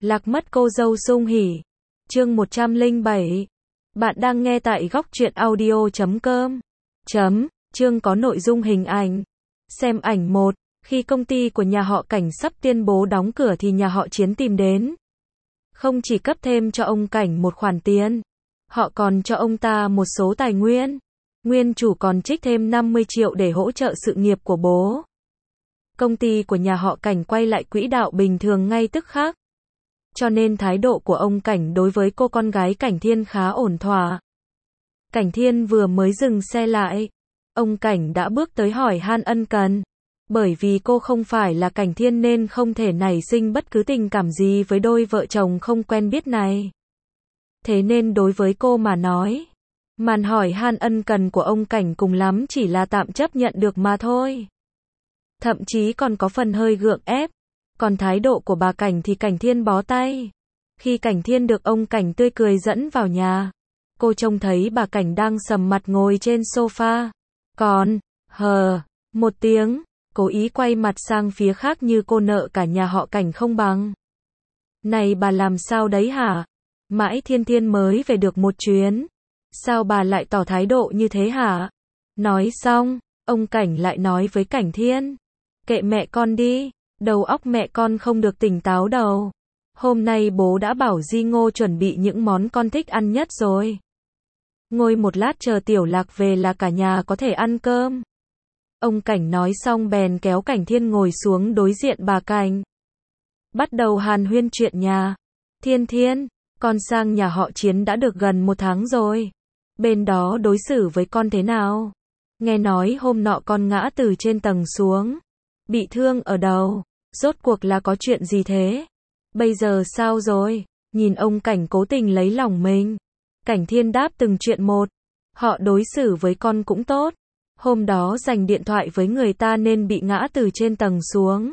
Lạc mất cô dâu Sung Hỉ. Chương 107. Bạn đang nghe tại góc truyện audio.com. Chương có nội dung hình ảnh. Xem ảnh 1. Khi công ty của nhà họ Cảnh sắp tuyên bố đóng cửa thì nhà họ Chiến tìm đến. Không chỉ cấp thêm cho ông Cảnh một khoản tiền, họ còn cho ông ta một số tài nguyên. Nguyên chủ còn trích thêm 50 triệu để hỗ trợ sự nghiệp của bố. Công ty của nhà họ Cảnh quay lại quỹ đạo bình thường ngay tức khắc. Cho nên thái độ của ông Cảnh đối với cô con gái Cảnh Thiên khá ổn thỏa. Cảnh Thiên vừa mới dừng xe lại, ông Cảnh đã bước tới hỏi han ân cần. Bởi vì cô không phải là Cảnh Thiên nên không thể nảy sinh bất cứ tình cảm gì với đôi vợ chồng không quen biết này. Thế nên đối với cô mà nói, màn hỏi han ân cần của ông Cảnh cùng lắm chỉ là tạm chấp nhận được mà thôi. Thậm chí còn có phần hơi gượng ép. Còn thái độ của bà Cảnh thì Cảnh Thiên bó tay. Khi Cảnh Thiên được ông Cảnh tươi cười dẫn vào nhà, cô trông thấy bà Cảnh đang sầm mặt ngồi trên sofa. Còn, một tiếng, cố ý quay mặt sang phía khác như cô nợ cả nhà họ Cảnh không bằng. Này bà làm sao đấy hả? Mãi Thiên mới về được một chuyến. Sao bà lại tỏ thái độ như thế hả? Nói xong, ông Cảnh lại nói với Cảnh Thiên. Kệ mẹ con đi. Đầu óc mẹ con không được tỉnh táo đâu. Hôm nay bố đã bảo Di Ngô chuẩn bị những món con thích ăn nhất rồi. Ngồi một lát chờ Tiểu Lạc về là cả nhà có thể ăn cơm. Ông Cảnh nói xong bèn kéo Cảnh Thiên ngồi xuống đối diện bà Cảnh. Bắt đầu hàn huyên chuyện nhà. Thiên, con sang nhà họ Chiến đã được gần 1 tháng rồi. Bên đó đối xử với con thế nào? Nghe nói hôm nọ con ngã từ trên tầng xuống. Bị thương ở đầu. Rốt cuộc là có chuyện gì thế? Bây giờ sao rồi? Nhìn ông Cảnh cố tình lấy lòng mình. Cảnh Thiên đáp từng chuyện một. Họ đối xử với con cũng tốt. Hôm đó giành điện thoại với người ta nên bị ngã từ trên tầng xuống.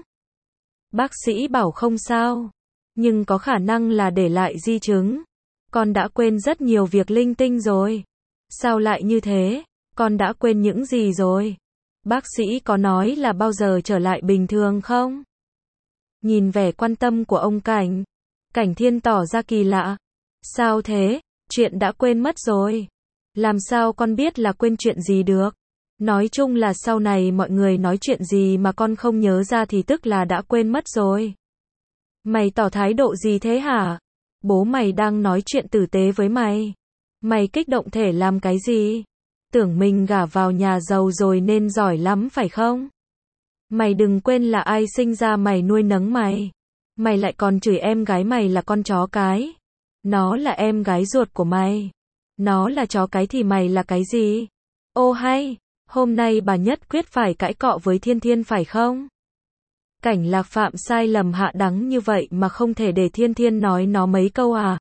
Bác sĩ bảo không sao. Nhưng có khả năng là để lại di chứng. Con đã quên rất nhiều việc linh tinh rồi. Sao lại như thế? Con đã quên những gì rồi? Bác sĩ có nói là bao giờ trở lại bình thường không? Nhìn vẻ quan tâm của ông Cảnh, Cảnh Thiên tỏ ra kỳ lạ. Sao thế? Chuyện đã quên mất rồi. Làm sao con biết là quên chuyện gì được? Nói chung là sau này mọi người nói chuyện gì mà con không nhớ ra thì tức là đã quên mất rồi. Mày tỏ thái độ gì thế hả? Bố mày đang nói chuyện tử tế với mày. Mày kích động thể làm cái gì? Tưởng mình gả vào nhà giàu rồi nên giỏi lắm phải không? Mày đừng quên là ai sinh ra mày nuôi nấng mày. Mày lại còn chửi em gái mày là con chó cái. Nó là em gái ruột của mày. Nó là chó cái thì mày là cái gì? Ô hay, hôm nay bà nhất quyết phải cãi cọ với Thiên phải không? Cảnh Lạc phạm sai lầm hạ đắng như vậy mà không thể để Thiên nói nó mấy câu à?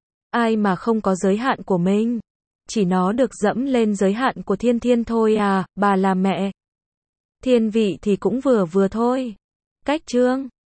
Ai mà không có giới hạn của mình? Chỉ nó được dẫm lên giới hạn của Thiên thôi à, bà là mẹ. Thiên vị thì cũng vừa thôi. Cách chương